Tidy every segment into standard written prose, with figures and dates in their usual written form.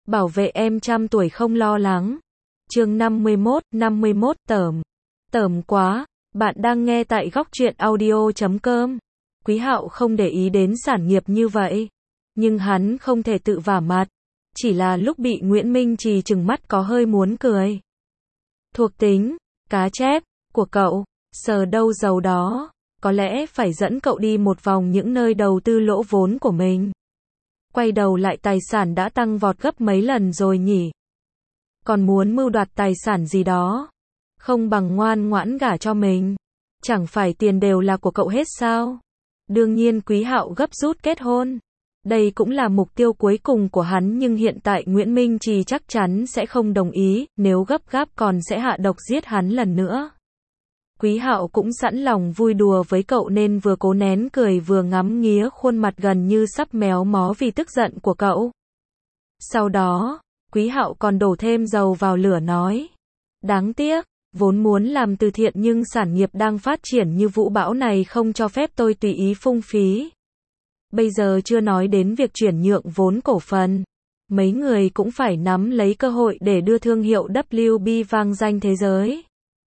Bảo vệ em trăm tuổi không lo lắng. Chương 51 tởm. Tởm quá. Bạn đang nghe tại góc truyện audio.com. Quý Hạo không để ý đến sản nghiệp như vậy. Nhưng hắn không thể tự vả mặt. Chỉ là lúc bị Nguyễn Minh Trì trừng mắt có hơi muốn cười. Thuộc tính, cá chép, của cậu, sờ đâu dầu đó. Có lẽ phải dẫn cậu đi một vòng những nơi đầu tư lỗ vốn của mình. Quay đầu lại tài sản đã tăng vọt gấp mấy lần rồi nhỉ. Còn muốn mưu đoạt tài sản gì đó. Không bằng ngoan ngoãn gả cho mình. Chẳng phải tiền đều là của cậu hết sao? Đương nhiên Quý Hạo gấp rút kết hôn. Đây cũng là mục tiêu cuối cùng của hắn, nhưng hiện tại Nguyễn Minh Trì chắc chắn sẽ không đồng ý, nếu gấp gáp còn sẽ hạ độc giết hắn lần nữa. Quý Hạo cũng sẵn lòng vui đùa với cậu nên vừa cố nén cười vừa ngắm nghía khuôn mặt gần như sắp méo mó vì tức giận của cậu. Sau đó, Quý Hạo còn đổ thêm dầu vào lửa nói. Đáng tiếc, vốn muốn làm từ thiện nhưng sản nghiệp đang phát triển như vũ bão này không cho phép tôi tùy ý phung phí. Bây giờ chưa nói đến việc chuyển nhượng vốn cổ phần. Mấy người cũng phải nắm lấy cơ hội để đưa thương hiệu WB vang danh thế giới.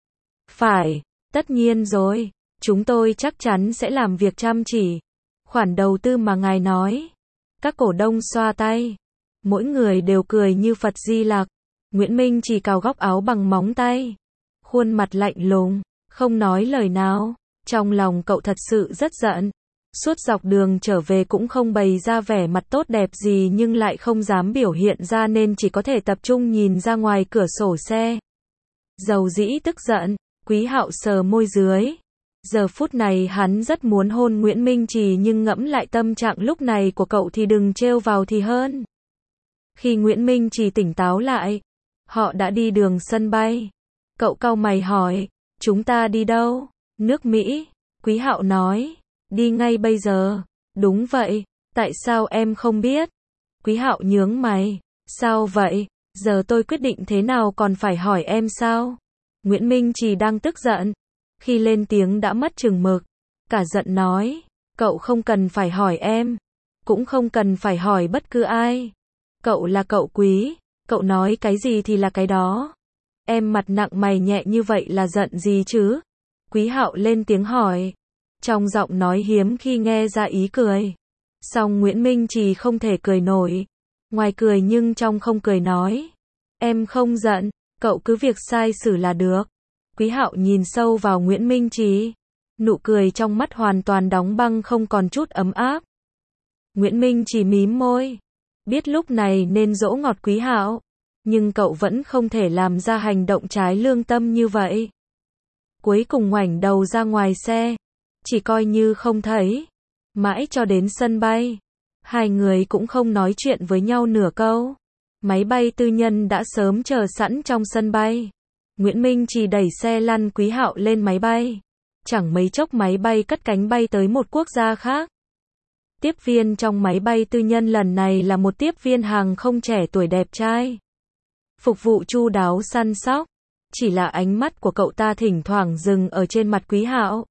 Phải. Tất nhiên rồi, chúng tôi chắc chắn sẽ làm việc chăm chỉ. Khoản đầu tư mà ngài nói. Các cổ đông xoa tay. Mỗi người đều cười như Phật Di Lặc. Nguyễn Minh chỉ cào góc áo bằng móng tay. Khuôn mặt lạnh lùng, không nói lời nào. Trong lòng cậu thật sự rất giận. Suốt dọc đường trở về cũng không bày ra vẻ mặt tốt đẹp gì nhưng lại không dám biểu hiện ra nên chỉ có thể tập trung nhìn ra ngoài cửa sổ xe. Dầu dĩ tức giận. Quý Hạo sờ môi dưới. Giờ phút này hắn rất muốn hôn Nguyễn Minh Trì nhưng ngẫm lại tâm trạng lúc này của cậu thì đừng trêu vào thì hơn. Khi Nguyễn Minh Trì tỉnh táo lại, họ đã đi đường sân bay. Cậu cau mày hỏi, chúng ta đi đâu? Nước Mỹ. Quý Hạo nói, đi ngay bây giờ. Đúng vậy, tại sao em không biết? Quý Hạo nhướng mày, sao vậy? Giờ tôi quyết định thế nào còn phải hỏi em sao? Nguyễn Minh Trì đang tức giận. Khi lên tiếng đã mất chừng mực. Cả giận nói, cậu không cần phải hỏi em. Cũng không cần phải hỏi bất cứ ai. Cậu là cậu Quý. Cậu nói cái gì thì là cái đó. Em mặt nặng mày nhẹ như vậy là giận gì chứ? Quý Hạo lên tiếng hỏi. Trong giọng nói hiếm khi nghe ra ý cười. Song Nguyễn Minh Trì không thể cười nổi. Ngoài cười nhưng trong không cười nói. Em không giận. Cậu cứ việc sai xử là được. Quý Hạo nhìn sâu vào Nguyễn Minh Trì. Nụ cười trong mắt hoàn toàn đóng băng không còn chút ấm áp. Nguyễn Minh Trì mím môi. Biết lúc này nên dỗ ngọt Quý Hạo. Nhưng cậu vẫn không thể làm ra hành động trái lương tâm như vậy. Cuối cùng ngoảnh đầu ra ngoài xe. Chỉ coi như không thấy. Mãi cho đến sân bay. Hai người cũng không nói chuyện với nhau nửa câu. Máy bay tư nhân đã sớm chờ sẵn trong sân bay. Nguyễn Minh Trì đẩy xe lăn Quý Hạo lên máy bay. Chẳng mấy chốc máy bay cất cánh bay tới một quốc gia khác. Tiếp viên trong máy bay tư nhân lần này là một tiếp viên hàng không trẻ tuổi đẹp trai. Phục vụ chu đáo săn sóc. Chỉ là ánh mắt của cậu ta thỉnh thoảng dừng ở trên mặt Quý Hạo.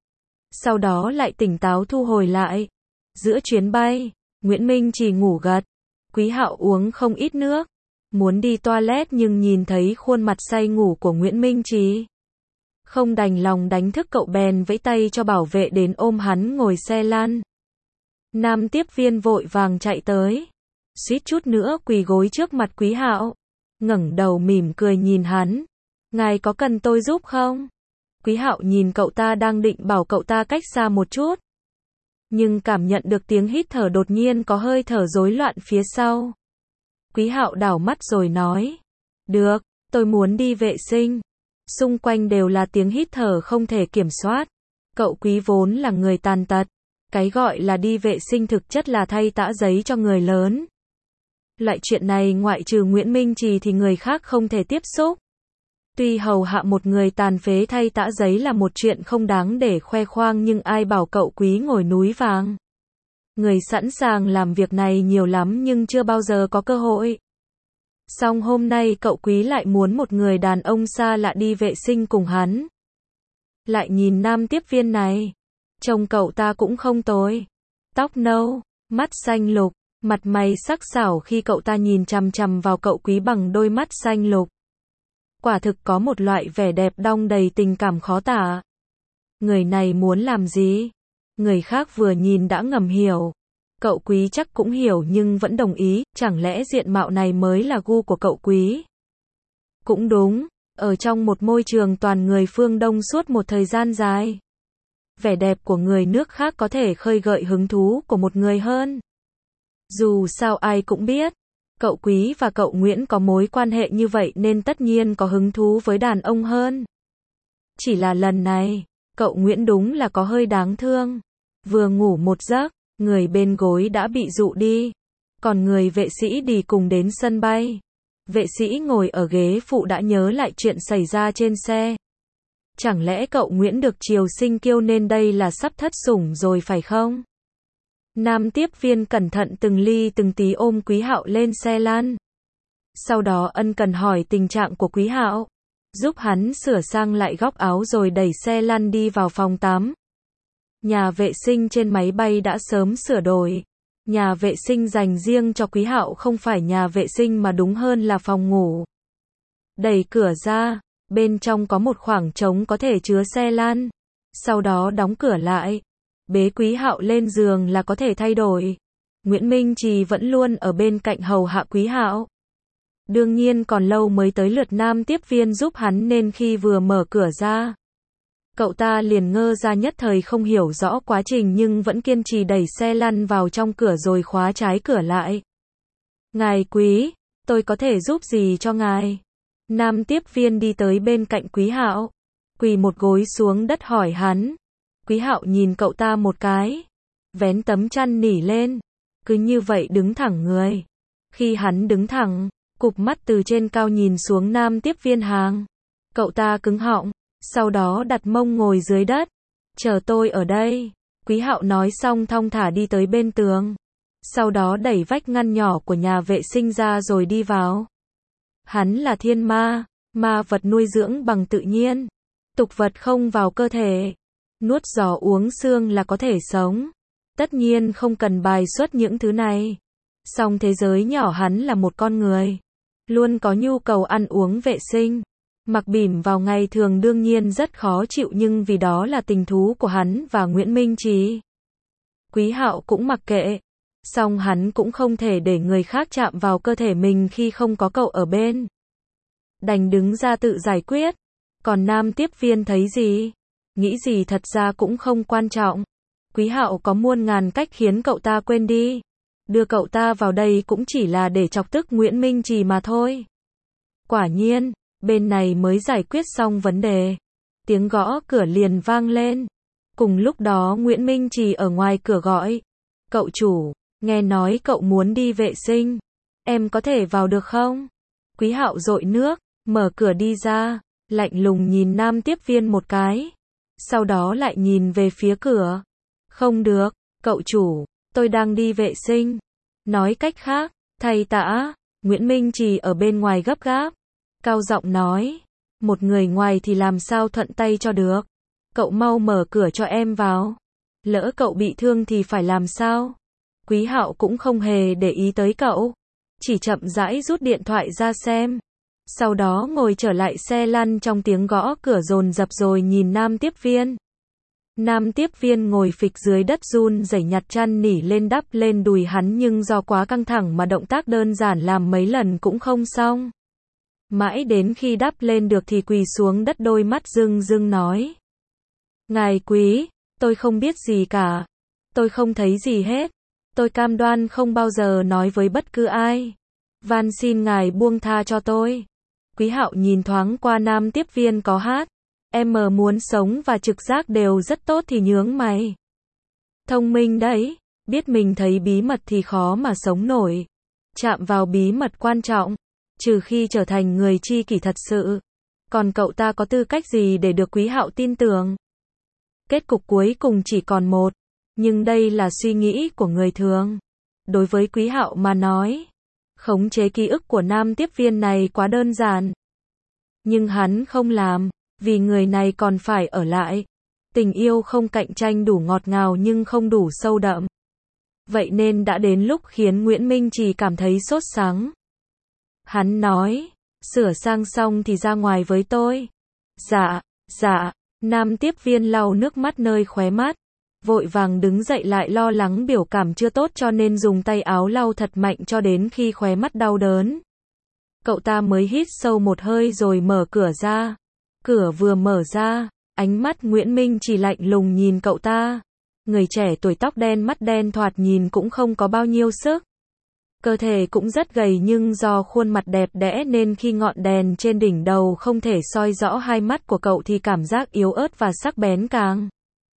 Sau đó lại tỉnh táo thu hồi lại. Giữa chuyến bay, Nguyễn Minh Trì ngủ gật. Quý Hạo uống không ít nước. Muốn đi toilet nhưng nhìn thấy khuôn mặt say ngủ của Nguyễn Minh Trì. Không đành lòng đánh thức cậu bèn vẫy tay cho bảo vệ đến ôm hắn ngồi xe lăn. Nam tiếp viên vội vàng chạy tới. Suýt chút nữa quỳ gối trước mặt Quý Hạo. Ngẩng đầu mỉm cười nhìn hắn. Ngài có cần tôi giúp không? Quý Hạo nhìn cậu ta đang định bảo cậu ta cách xa một chút. Nhưng cảm nhận được tiếng hít thở đột nhiên có hơi thở rối loạn phía sau. Quý Hạo đảo mắt rồi nói. Được, tôi muốn đi vệ sinh. Xung quanh đều là tiếng hít thở không thể kiểm soát. Cậu Quý vốn là người tàn tật. Cái gọi là đi vệ sinh thực chất là thay tã giấy cho người lớn. Loại chuyện này ngoại trừ Nguyễn Minh Trì thì người khác không thể tiếp xúc. Tuy hầu hạ một người tàn phế thay tã giấy là một chuyện không đáng để khoe khoang nhưng ai bảo cậu Quý ngồi núi vàng. Người sẵn sàng làm việc này nhiều lắm nhưng chưa bao giờ có cơ hội. Song hôm nay cậu Quý lại muốn một người đàn ông xa lạ đi vệ sinh cùng hắn. Lại nhìn nam tiếp viên này. Trông cậu ta cũng không tồi. Tóc nâu, mắt xanh lục, Mặt mày sắc sảo khi cậu ta nhìn chằm chằm vào cậu Quý bằng đôi mắt xanh lục. Quả thực có một loại vẻ đẹp đong đầy tình cảm khó tả. Người này muốn làm gì? Người khác vừa nhìn đã ngầm hiểu. Cậu Quý chắc cũng hiểu nhưng vẫn đồng ý, chẳng lẽ diện mạo này mới là gu của cậu Quý? Cũng đúng, ở trong một môi trường toàn người phương Đông suốt một thời gian dài, vẻ đẹp của người nước khác có thể khơi gợi hứng thú của một người hơn. Dù sao ai cũng biết, cậu Quý và cậu Nguyễn có mối quan hệ như vậy nên tất nhiên có hứng thú với đàn ông hơn. Chỉ là lần này, cậu Nguyễn đúng là có hơi đáng thương. Vừa ngủ một giấc, người bên gối đã bị dụ đi. Còn người vệ sĩ đi cùng đến sân bay. Vệ sĩ ngồi ở ghế phụ đã nhớ lại chuyện xảy ra trên xe. Chẳng lẽ cậu Nguyễn được Triều Sinh kiêu nên đây là sắp thất sủng rồi phải không? Nam tiếp viên cẩn thận từng ly từng tí ôm Quý Hạo lên xe lăn. Sau đó ân cần hỏi tình trạng của Quý Hạo, giúp hắn sửa sang lại góc áo rồi đẩy xe lăn đi vào phòng tắm. Nhà vệ sinh trên máy bay đã sớm sửa đổi. Nhà vệ sinh dành riêng cho Quý Hạo không phải nhà vệ sinh mà đúng hơn là phòng ngủ. Đẩy cửa ra, bên trong có một khoảng trống có thể chứa xe lăn. Sau đó đóng cửa lại. Bế Quý Hạo lên giường là có thể thay đổi. Nguyễn Minh Trì vẫn luôn ở bên cạnh hầu hạ Quý Hạo. Đương nhiên còn lâu mới tới lượt nam tiếp viên giúp hắn nên khi vừa mở cửa ra, cậu ta liền ngơ ra nhất thời không hiểu rõ quá trình nhưng vẫn kiên trì đẩy xe lăn vào trong cửa rồi khóa trái cửa lại. Ngài Quý, tôi có thể giúp gì cho ngài? Nam tiếp viên đi tới bên cạnh Quý Hạo, quỳ một gối xuống đất hỏi hắn. Quý Hạo nhìn cậu ta một cái, vén tấm chăn nỉ lên, cứ như vậy đứng thẳng người. Khi hắn đứng thẳng, cụp mắt từ trên cao nhìn xuống nam tiếp viên hàng. Cậu ta cứng họng, sau đó đặt mông ngồi dưới đất. Chờ tôi ở đây. Quý Hạo nói xong thong thả đi tới bên tường. Sau đó đẩy vách ngăn nhỏ của nhà vệ sinh ra rồi đi vào. Hắn là thiên ma, ma vật nuôi dưỡng bằng tự nhiên. Tục vật không vào cơ thể. Nuốt giò uống xương là có thể sống. Tất nhiên không cần bài xuất những thứ này. Song thế giới nhỏ hắn là một con người. Luôn có nhu cầu ăn uống vệ sinh. Mặc bỉm vào ngày thường đương nhiên rất khó chịu nhưng vì đó là tình thú của hắn và Nguyễn Minh Trì. Quý Hạo cũng mặc kệ. Song hắn cũng không thể để người khác chạm vào cơ thể mình khi không có cậu ở bên. Đành đứng ra tự giải quyết. Còn nam tiếp viên thấy gì? Nghĩ gì thật ra cũng không quan trọng. Quý Hạo có muôn ngàn cách khiến cậu ta quên đi. Đưa cậu ta vào đây cũng chỉ là để chọc tức Nguyễn Minh Trì mà thôi. Quả nhiên, bên này mới giải quyết xong vấn đề. Tiếng gõ cửa liền vang lên. Cùng lúc đó Nguyễn Minh Trì ở ngoài cửa gọi. Cậu chủ, nghe nói cậu muốn đi vệ sinh. Em có thể vào được không? Quý Hạo dội nước, mở cửa đi ra, lạnh lùng nhìn nam tiếp viên một cái. Sau đó lại nhìn về phía cửa. Không được, cậu chủ, tôi đang đi vệ sinh. Nói cách khác, thầy tã, Nguyễn Minh Trì ở bên ngoài gấp gáp. Cao giọng nói, một người ngoài thì làm sao thuận tay cho được. Cậu mau mở cửa cho em vào. Lỡ cậu bị thương thì phải làm sao? Quý Hạo cũng không hề để ý tới cậu. Chỉ chậm rãi rút điện thoại ra xem. Sau đó ngồi trở lại xe lăn trong tiếng gõ cửa dồn dập rồi nhìn nam tiếp viên. Nam tiếp viên ngồi phịch dưới đất run rẩy nhặt chăn nỉ lên đắp lên đùi hắn nhưng do quá căng thẳng mà động tác đơn giản làm mấy lần cũng không xong. Mãi đến khi đắp lên được thì quỳ xuống đất đôi mắt rưng rưng nói. Ngài Quý, tôi không biết gì cả. Tôi không thấy gì hết. Tôi cam đoan không bao giờ nói với bất cứ ai. Van xin ngài buông tha cho tôi. Quý Hạo nhìn thoáng qua nam tiếp viên có hát. Em muốn sống và trực giác đều rất tốt thì nhướng mày. Thông minh đấy, biết mình thấy bí mật thì khó mà sống nổi. Chạm vào bí mật quan trọng, trừ khi trở thành người tri kỷ thật sự. Còn cậu ta có tư cách gì để được Quý Hạo tin tưởng? Kết cục cuối cùng chỉ còn một, nhưng đây là suy nghĩ của người thường. Đối với Quý Hạo mà nói, khống chế ký ức của nam tiếp viên này quá đơn giản. Nhưng hắn không làm, vì người này còn phải ở lại. Tình yêu không cạnh tranh đủ ngọt ngào nhưng không đủ sâu đậm. Vậy nên đã đến lúc khiến Nguyễn Minh Trì cảm thấy sốt sắng. Hắn nói, sửa sang xong thì ra ngoài với tôi. Dạ, dạ, nam tiếp viên lau nước mắt nơi khóe mắt. Vội vàng đứng dậy lại lo lắng biểu cảm chưa tốt cho nên dùng tay áo lau thật mạnh cho đến khi khóe mắt đau đớn. Cậu ta mới hít sâu một hơi rồi mở cửa ra. Cửa vừa mở ra, ánh mắt Nguyễn Minh chỉ lạnh lùng nhìn cậu ta. Người trẻ tuổi tóc đen mắt đen thoạt nhìn cũng không có bao nhiêu sức. Cơ thể cũng rất gầy nhưng do khuôn mặt đẹp đẽ nên khi ngọn đèn trên đỉnh đầu không thể soi rõ hai mắt của cậu thì cảm giác yếu ớt và sắc bén càng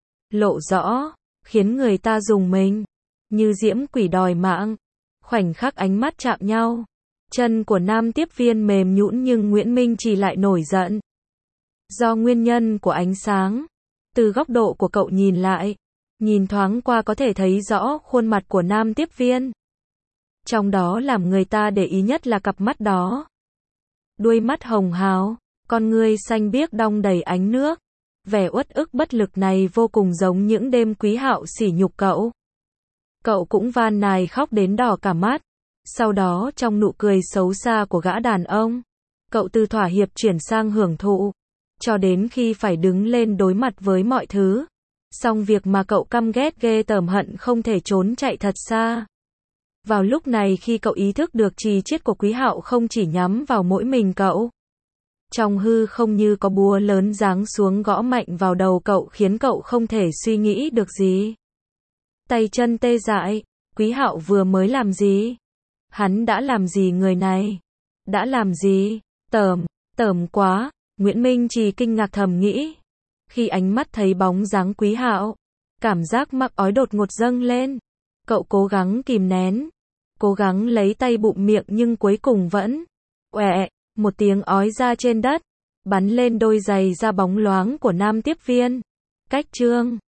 lộ rõ, khiến người ta rùng mình, như diễm quỷ đòi mạng. Khoảnh khắc ánh mắt chạm nhau, chân của nam tiếp viên mềm nhũn nhưng Nguyễn Minh Trì lại nổi giận. Do nguyên nhân của ánh sáng, từ góc độ của cậu nhìn lại, nhìn thoáng qua có thể thấy rõ khuôn mặt của nam tiếp viên. Trong đó làm người ta để ý nhất là cặp mắt đó. Đuôi mắt hồng hào, con ngươi xanh biếc đong đầy ánh nước. Vẻ uất ức bất lực này vô cùng giống những đêm Quý Hạo sỉ nhục cậu. Cậu cũng van nài khóc đến đỏ cả mắt. Sau đó trong nụ cười xấu xa của gã đàn ông, cậu từ thỏa hiệp chuyển sang hưởng thụ, cho đến khi phải đứng lên đối mặt với mọi thứ. Xong việc mà cậu căm ghét ghê tởm hận không thể trốn chạy thật xa. Vào lúc này khi cậu ý thức được chì chiết của Quý Hạo không chỉ nhắm vào mỗi mình cậu. Trong hư không như có búa lớn giáng xuống gõ mạnh vào đầu cậu khiến cậu không thể suy nghĩ được gì. Tay chân tê dại, Quý Hạo vừa mới làm gì? Hắn đã làm gì người này? Đã làm gì? Tởm quá, Nguyễn Minh Trì kinh ngạc thầm nghĩ. Khi ánh mắt thấy bóng dáng Quý Hạo, cảm giác mắc ói đột ngột dâng lên. Cậu cố gắng kìm nén, cố gắng lấy tay bụm miệng nhưng cuối cùng vẫn oẹ, một tiếng ói ra trên đất, bắn lên đôi giày da bóng loáng của nam tiếp viên. Cách chương